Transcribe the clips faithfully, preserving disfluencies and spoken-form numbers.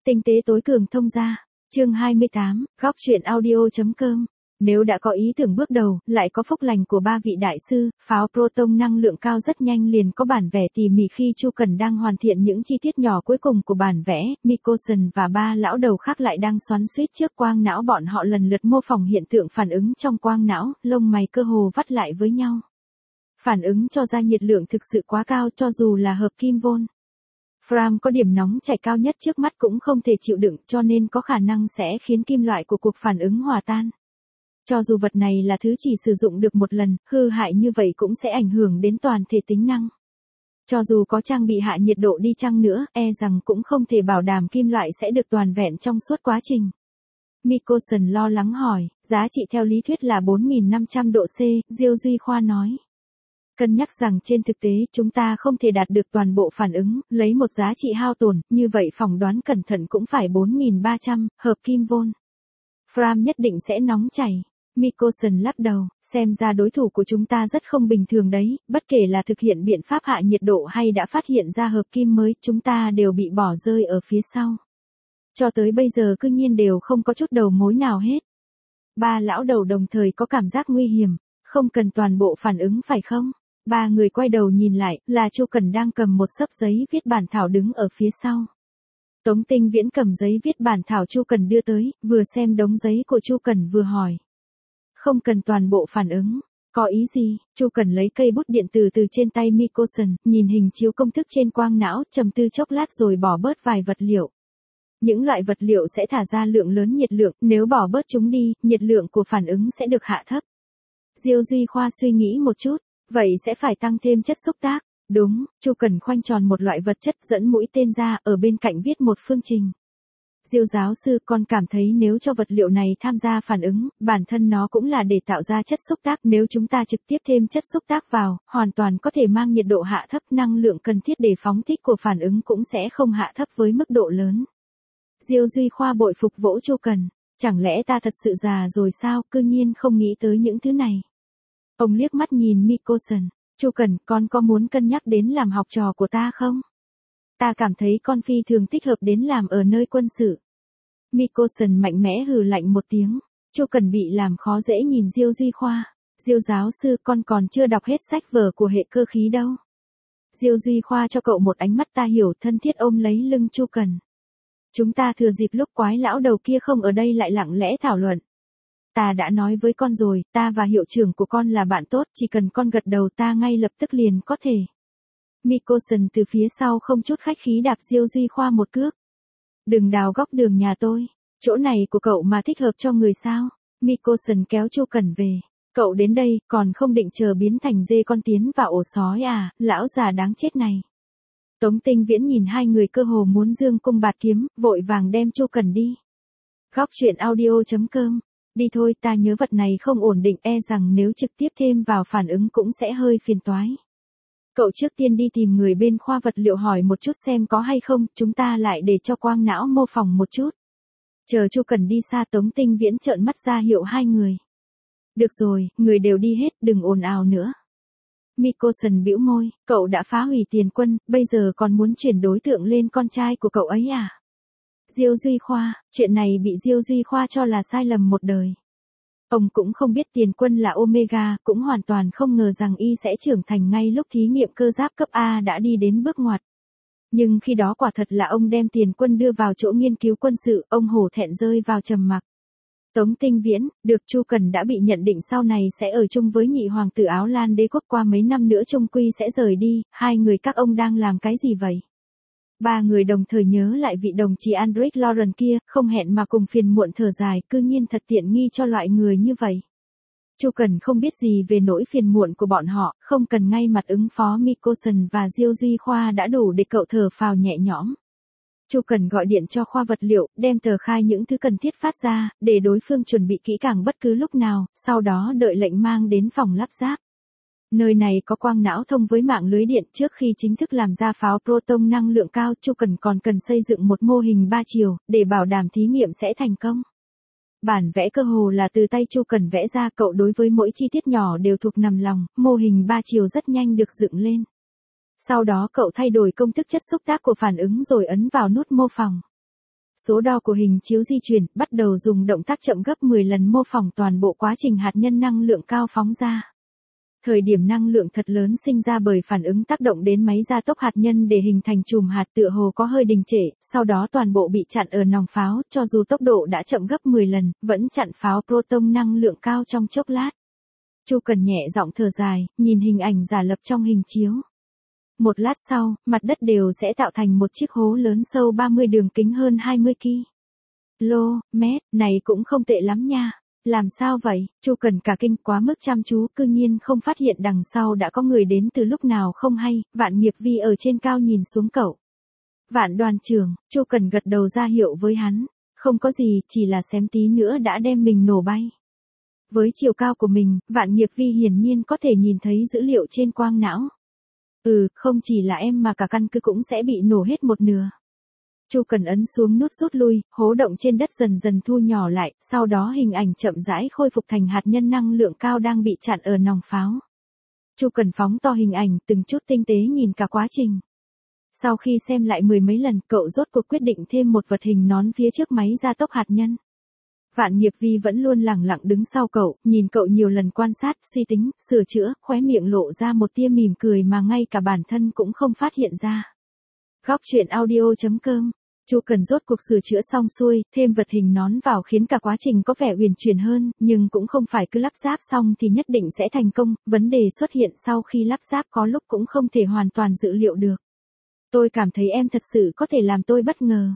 Tinh tế tối cường thông gia. Chương hai mươi tám, góc truyện audio.com. Nếu đã có ý tưởng bước đầu, lại có phúc lành của ba vị đại sư, pháo proton năng lượng cao rất nhanh liền có bản vẽ tỉ mỉ. Khi Chu Cần đang hoàn thiện những chi tiết nhỏ cuối cùng của bản vẽ, Mikosen và ba lão đầu khác lại đang xoắn xuýt trước quang não. Bọn họ lần lượt mô phỏng hiện tượng phản ứng trong quang não, lông mày cơ hồ vắt lại với nhau. Phản ứng cho ra nhiệt lượng thực sự quá cao, cho dù là hợp kim vôn Fram có điểm nóng chảy cao nhất trước mắt cũng không thể chịu đựng, cho nên có khả năng sẽ khiến kim loại của cuộc phản ứng hòa tan. Cho dù vật này là thứ chỉ sử dụng được một lần, hư hại như vậy cũng sẽ ảnh hưởng đến toàn thể tính năng. Cho dù có trang bị hạ nhiệt độ đi chăng nữa, e rằng cũng không thể bảo đảm kim loại sẽ được toàn vẹn trong suốt quá trình. Mikosen lo lắng hỏi, giá trị theo lý thuyết là bốn nghìn năm trăm độ C, Diêu Duy Khoa nói. Cân nhắc rằng trên thực tế chúng ta không thể đạt được toàn bộ phản ứng, lấy một giá trị hao tổn, như vậy phỏng đoán cẩn thận cũng phải bốn nghìn ba trăm, hợp kim vôn Fram nhất định sẽ nóng chảy. Mikosen lắc đầu, xem ra đối thủ của chúng ta rất không bình thường đấy, bất kể là thực hiện biện pháp hạ nhiệt độ hay đã phát hiện ra hợp kim mới, chúng ta đều bị bỏ rơi ở phía sau. Cho tới bây giờ cư nhiên đều không có chút đầu mối nào hết. Ba lão đầu đồng thời có cảm giác nguy hiểm, không cần toàn bộ phản ứng phải không? Ba người quay đầu nhìn lại, là Chu Cần đang cầm một xấp giấy viết bản thảo đứng ở phía sau. Tống Tinh Viễn cầm giấy viết bản thảo Chu Cần đưa tới, vừa xem đống giấy của Chu Cần vừa hỏi. Không cần toàn bộ phản ứng, có ý gì? Chu Cần lấy cây bút điện tử từ trên tay Mikosen, nhìn hình chiếu công thức trên quang não, trầm tư chốc lát rồi bỏ bớt vài vật liệu. Những loại vật liệu sẽ thả ra lượng lớn nhiệt lượng, nếu bỏ bớt chúng đi, nhiệt lượng của phản ứng sẽ được hạ thấp. Diêu Duy Khoa suy nghĩ một chút, vậy sẽ phải tăng thêm chất xúc tác. Đúng, Chu Cần khoanh tròn một loại vật chất dẫn mũi tên ra, ở bên cạnh viết một phương trình. Diêu giáo sư, con cảm thấy nếu cho vật liệu này tham gia phản ứng, bản thân nó cũng là để tạo ra chất xúc tác, nếu chúng ta trực tiếp thêm chất xúc tác vào, hoàn toàn có thể mang nhiệt độ hạ thấp, năng lượng cần thiết để phóng thích của phản ứng cũng sẽ không hạ thấp với mức độ lớn. Diêu Duy Khoa bội phục vỗ Chu Cần, chẳng lẽ ta thật sự già rồi sao, cư nhiên không nghĩ tới những thứ này. Ông liếc mắt nhìn Mikosen, Chu Cần, con có muốn cân nhắc đến làm học trò của ta không? Ta cảm thấy con phi thường thích hợp đến làm ở nơi quân sự. Mikosen mạnh mẽ hừ lạnh một tiếng. Chu Cần bị làm khó dễ nhìn Diêu Duy Khoa. Diêu giáo sư, con còn chưa đọc hết sách vở của hệ cơ khí đâu. Diêu Duy Khoa cho cậu một ánh mắt ta hiểu, thân thiết ôm lấy lưng Chu Cần. Chúng ta thừa dịp lúc quái lão đầu kia không ở đây lại lặng lẽ thảo luận. Ta đã nói với con rồi, ta và hiệu trưởng của con là bạn tốt, chỉ cần con gật đầu ta ngay lập tức liền có thể. Mikosen từ phía sau không chút khách khí đạp Diêu Duy Khoa một cước. Đừng đào góc đường nhà tôi, chỗ này của cậu mà thích hợp cho người sao? Mikosen kéo Chu Cần về. Cậu đến đây, còn không định chờ biến thành dê con tiến vào ổ sói à, lão già đáng chết này. Tống Tinh Viễn nhìn hai người cơ hồ muốn dương cung bạt kiếm, vội vàng đem Chu Cần đi. Góc truyện audio.com. Đi thôi, ta nhớ vật này không ổn định, e rằng nếu trực tiếp thêm vào phản ứng cũng sẽ hơi phiền toái. Cậu trước tiên đi tìm người bên khoa vật liệu hỏi một chút xem có hay không, chúng ta lại để cho quang não mô phỏng một chút. Chờ Chu Cần đi xa, Tống Tinh Viễn trợn mắt ra hiệu hai người. Được rồi, người đều đi hết, đừng ồn ào nữa. Mikosen bĩu môi, cậu đã phá hủy Tiền Quân, bây giờ còn muốn chuyển đối tượng lên con trai của cậu ấy à? Diêu Duy Khoa, chuyện này bị Diêu Duy Khoa cho là sai lầm một đời. Ông cũng không biết Tiền Quân là Omega, cũng hoàn toàn không ngờ rằng y sẽ trưởng thành ngay lúc thí nghiệm cơ giáp cấp A đã đi đến bước ngoặt. Nhưng khi đó quả thật là ông đem Tiền Quân đưa vào chỗ nghiên cứu quân sự, ông hổ thẹn rơi vào trầm mặc. Tống Tinh Viễn, được Chu Cần đã bị nhận định sau này sẽ ở chung với nhị hoàng tử Áo Lan đế quốc, qua mấy năm nữa trung quy sẽ rời đi, hai người các ông đang làm cái gì vậy? Ba người đồng thời nhớ lại vị đồng chí Andric Lauren kia, không hẹn mà cùng phiền muộn thở dài, cư nhiên thật tiện nghi cho loại người như vậy. Chu Cần không biết gì về nỗi phiền muộn của bọn họ, không cần ngay mặt ứng phó Mikosen và Diêu Duy Khoa đã đủ để cậu thở phào nhẹ nhõm. Chu Cần gọi điện cho khoa vật liệu, đem tờ khai những thứ cần thiết phát ra, để đối phương chuẩn bị kỹ càng bất cứ lúc nào, sau đó đợi lệnh mang đến phòng lắp ráp. Nơi này có quang não thông với mạng lưới điện, trước khi chính thức làm ra pháo proton năng lượng cao, Chu Cần còn cần xây dựng một mô hình ba chiều, để bảo đảm thí nghiệm sẽ thành công. Bản vẽ cơ hồ là từ tay Chu Cần vẽ ra, cậu đối với mỗi chi tiết nhỏ đều thuộc nằm lòng, mô hình ba chiều rất nhanh được dựng lên. Sau đó cậu thay đổi công thức chất xúc tác của phản ứng rồi ấn vào nút mô phỏng. Số đo của hình chiếu di chuyển bắt đầu dùng động tác chậm gấp mười lần mô phỏng toàn bộ quá trình hạt nhân năng lượng cao phóng ra. Thời điểm năng lượng thật lớn sinh ra bởi phản ứng tác động đến máy gia tốc hạt nhân để hình thành chùm hạt tựa hồ có hơi đình trệ, sau đó toàn bộ bị chặn ở nòng pháo, cho dù tốc độ đã chậm gấp mười lần, vẫn chặn pháo proton năng lượng cao trong chốc lát. Chu Cần nhẹ giọng thở dài, nhìn hình ảnh giả lập trong hình chiếu. Một lát sau, mặt đất đều sẽ tạo thành một chiếc hố lớn sâu ba mươi đường kính hơn hai mươi ki-lô-mét, này cũng không tệ lắm nha. Làm sao vậy? Chu Cần cả kinh quá mức chăm chú, cư nhiên không phát hiện đằng sau đã có người đến từ lúc nào không hay. Vạn Nghiệp Vi ở trên cao nhìn xuống cậu. Vạn đoàn trưởng, Chu Cần gật đầu ra hiệu với hắn. Không có gì, chỉ là xém tí nữa đã đem mình nổ bay. Với chiều cao của mình, Vạn Nghiệp Vi hiển nhiên có thể nhìn thấy dữ liệu trên quang não. Ừ, không chỉ là em mà cả căn cứ cũng sẽ bị nổ hết một nửa. Chu Cần ấn xuống nút rút lui, hố động trên đất dần dần thu nhỏ lại, sau đó hình ảnh chậm rãi khôi phục thành hạt nhân năng lượng cao đang bị chặn ở nòng pháo. Chu Cần phóng to hình ảnh, từng chút tinh tế nhìn cả quá trình. Sau khi xem lại mười mấy lần, cậu rốt cuộc quyết định thêm một vật hình nón phía trước máy gia tốc hạt nhân. Vạn Nghiệp Vi vẫn luôn lẳng lặng đứng sau cậu, nhìn cậu nhiều lần quan sát, suy tính, sửa chữa, khóe miệng lộ ra một tia mỉm cười mà ngay cả bản thân cũng không phát hiện ra. Góc truyện audio chấm com. Chu Cần rốt cuộc sửa chữa xong xuôi, thêm vật hình nón vào khiến cả quá trình có vẻ uyển chuyển hơn, nhưng cũng không phải cứ lắp ráp xong thì nhất định sẽ thành công, vấn đề xuất hiện sau khi lắp ráp có lúc cũng không thể hoàn toàn dự liệu được. Tôi cảm thấy em thật sự có thể làm tôi bất ngờ.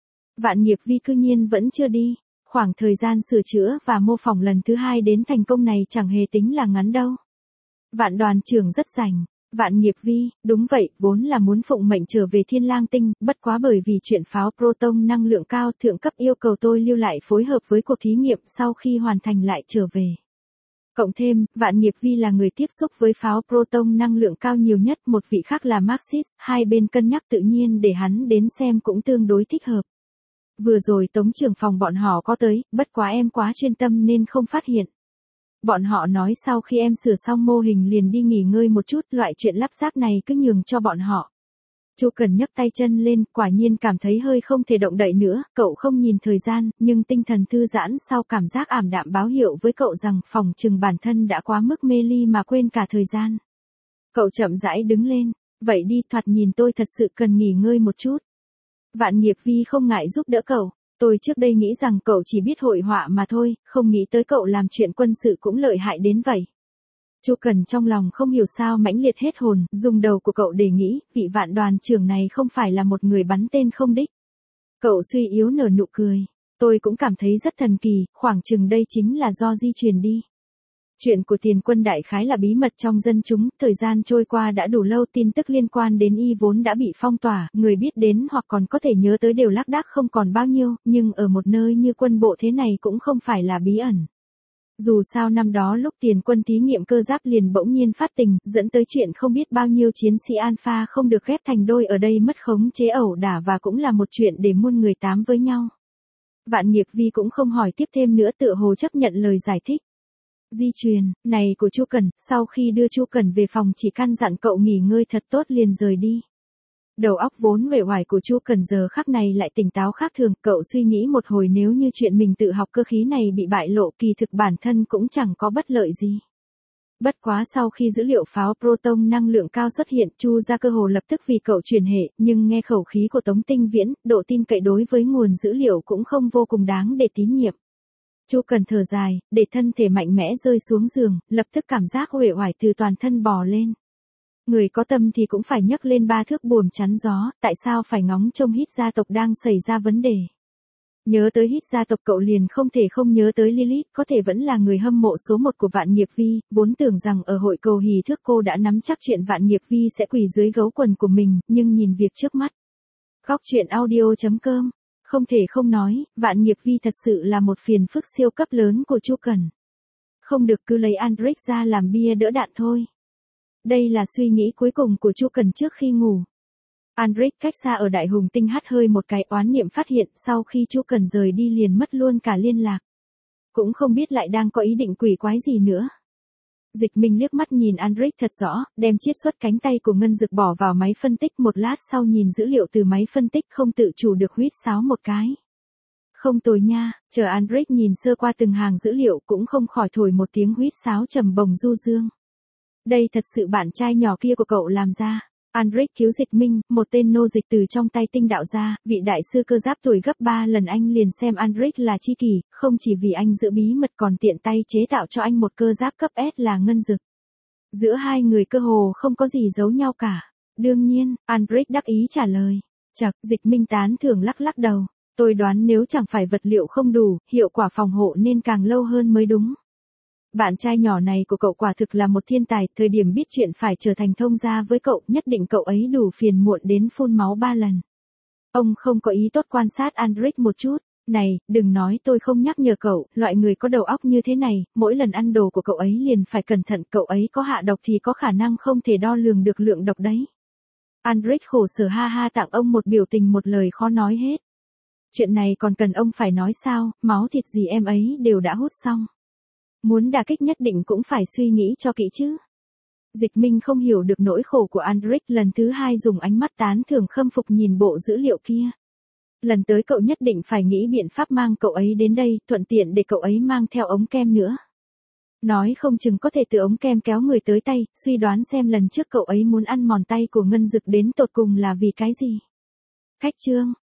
Vạn Nghiệp Vi cư nhiên vẫn chưa đi, khoảng thời gian sửa chữa và mô phỏng lần thứ hai đến thành công này chẳng hề tính là ngắn đâu. Vạn đoàn trưởng rất rảnh. Vạn Nghiệp Vi, đúng vậy, vốn là muốn phụng mệnh trở về Thiên Lang Tinh, bất quá bởi vì chuyện pháo proton năng lượng cao, thượng cấp yêu cầu tôi lưu lại phối hợp với cuộc thí nghiệm sau khi hoàn thành lại trở về. Cộng thêm, Vạn Nghiệp Vi là người tiếp xúc với pháo proton năng lượng cao nhiều nhất, một vị khác là Marxist, hai bên cân nhắc tự nhiên để hắn đến xem cũng tương đối thích hợp. Vừa rồi Tống trưởng phòng bọn họ có tới, bất quá em quá chuyên tâm nên không phát hiện. Bọn họ nói sau khi em sửa xong mô hình liền đi nghỉ ngơi một chút, loại chuyện lắp ráp này cứ nhường cho bọn họ. Chu Cần nhấc tay chân lên, quả nhiên cảm thấy hơi không thể động đậy nữa, cậu không nhìn thời gian, nhưng tinh thần thư giãn sau cảm giác ảm đạm báo hiệu với cậu rằng phòng trừng bản thân đã quá mức mê ly mà quên cả thời gian. Cậu chậm rãi đứng lên, vậy đi, thoạt nhìn tôi thật sự cần nghỉ ngơi một chút. Vạn Nghiệp Vi không ngại giúp đỡ cậu. Tôi trước đây nghĩ rằng cậu chỉ biết hội họa mà thôi, không nghĩ tới cậu làm chuyện quân sự cũng lợi hại đến vậy. Chu Cần trong lòng không hiểu sao mãnh liệt hết hồn, dùng đầu của cậu để nghĩ, vị Vạn đoàn trưởng này không phải là một người bắn tên không đích. Cậu suy yếu nở nụ cười. Tôi cũng cảm thấy rất thần kỳ, khoảng chừng đây chính là do di truyền đi. Chuyện của Tiền Quân đại khái là bí mật trong dân chúng, thời gian trôi qua đã đủ lâu, tin tức liên quan đến y vốn đã bị phong tỏa, người biết đến hoặc còn có thể nhớ tới đều lác đác không còn bao nhiêu, nhưng ở một nơi như quân bộ thế này cũng không phải là bí ẩn. Dù sao năm đó lúc Tiền Quân thí nghiệm cơ giáp liền bỗng nhiên phát tình, dẫn tới chuyện không biết bao nhiêu chiến sĩ Alpha không được ghép thành đôi ở đây mất khống chế ẩu đả và cũng là một chuyện để muôn người tám với nhau. Vạn Nghiệp Vi cũng không hỏi tiếp thêm nữa, tựa hồ chấp nhận lời giải thích. Di truyền này của Chu Cần, sau khi đưa Chu Cần về phòng chỉ căn dặn cậu nghỉ ngơi thật tốt liền rời đi. Đầu óc vốn uể oải của Chu Cần giờ khắc này lại tỉnh táo khác thường, cậu suy nghĩ một hồi nếu như chuyện mình tự học cơ khí này bị bại lộ, kỳ thực bản thân cũng chẳng có bất lợi gì. Bất quá sau khi dữ liệu pháo proton năng lượng cao xuất hiện, Chu ra cơ hồ lập tức vì cậu chuyển hệ, nhưng nghe khẩu khí của Tống Tinh Viễn, độ tin cậy đối với nguồn dữ liệu cũng không vô cùng đáng để tín nhiệm. Chu Cần thở dài, để thân thể mạnh mẽ rơi xuống giường, lập tức cảm giác uể oải từ toàn thân bò lên. Người có tâm thì cũng phải nhấc lên ba thước buồm chắn gió, tại sao phải ngóng trông Hít gia tộc đang xảy ra vấn đề. Nhớ tới Hít gia tộc cậu liền không thể không nhớ tới Lilith, có thể vẫn là người hâm mộ số một của Vạn Nghiệp Vi, vốn tưởng rằng ở hội cầu hỷ thước cô đã nắm chắc chuyện Vạn Nghiệp Vi sẽ quỳ dưới gấu quần của mình, nhưng nhìn việc trước mắt. Góc truyện audio chấm com. Không thể không nói, Vạn Nghiệp Vi thật sự là một phiền phức siêu cấp lớn của Chu Cần. Không được cứ lấy Andric ra làm bia đỡ đạn thôi. Đây là suy nghĩ cuối cùng của Chu Cần trước khi ngủ. Andric cách xa ở Đại Hùng Tinh hắt hơi một cái, oán niệm phát hiện sau khi Chu Cần rời đi liền mất luôn cả liên lạc. Cũng không biết lại đang có ý định quỷ quái gì nữa. Dịch Minh liếc mắt nhìn Andric thật rõ, đem chiết xuất cánh tay của Ngân Dực bỏ vào máy phân tích, một lát sau nhìn dữ liệu từ máy phân tích không tự chủ được huýt sáo một cái. Không tồi nha, chờ Andric nhìn sơ qua từng hàng dữ liệu cũng không khỏi thổi một tiếng huýt sáo trầm bồng du dương. Đây thật sự bạn trai nhỏ kia của cậu làm ra. Andric cứu Dịch Minh, một tên nô dịch từ trong tay tinh đạo ra, vị đại sư cơ giáp tuổi gấp ba lần anh liền xem Andric là chi kỷ, không chỉ vì anh giữ bí mật còn tiện tay chế tạo cho anh một cơ giáp cấp S là ngân dực. Giữa hai người cơ hồ không có gì giấu nhau cả. Đương nhiên, Andric đắc ý trả lời. Chậc, Dịch Minh tán thưởng lắc lắc đầu. Tôi đoán nếu chẳng phải vật liệu không đủ, hiệu quả phòng hộ nên càng lâu hơn mới đúng. Bạn trai nhỏ này của cậu quả thực là một thiên tài, thời điểm biết chuyện phải trở thành thông gia với cậu, nhất định cậu ấy đủ phiền muộn đến phun máu ba lần. Ông không có ý tốt quan sát Andric một chút. Này, đừng nói tôi không nhắc nhở cậu, loại người có đầu óc như thế này, mỗi lần ăn đồ của cậu ấy liền phải cẩn thận, cậu ấy có hạ độc thì có khả năng không thể đo lường được lượng độc đấy. Andric khổ sở ha ha tặng ông một biểu tình một lời khó nói hết. Chuyện này còn cần ông phải nói sao, máu thịt gì em ấy đều đã hút xong. Muốn đả kích nhất định cũng phải suy nghĩ cho kỹ chứ. Dịch Minh không hiểu được nỗi khổ của Andric, lần thứ hai dùng ánh mắt tán thưởng khâm phục nhìn bộ dữ liệu kia. Lần tới cậu nhất định phải nghĩ biện pháp mang cậu ấy đến đây, thuận tiện để cậu ấy mang theo ống kem nữa. Nói không chừng có thể từ ống kem kéo người tới tay, suy đoán xem lần trước cậu ấy muốn ăn mòn tay của ngân dực đến tột cùng là vì cái gì. Khách trương,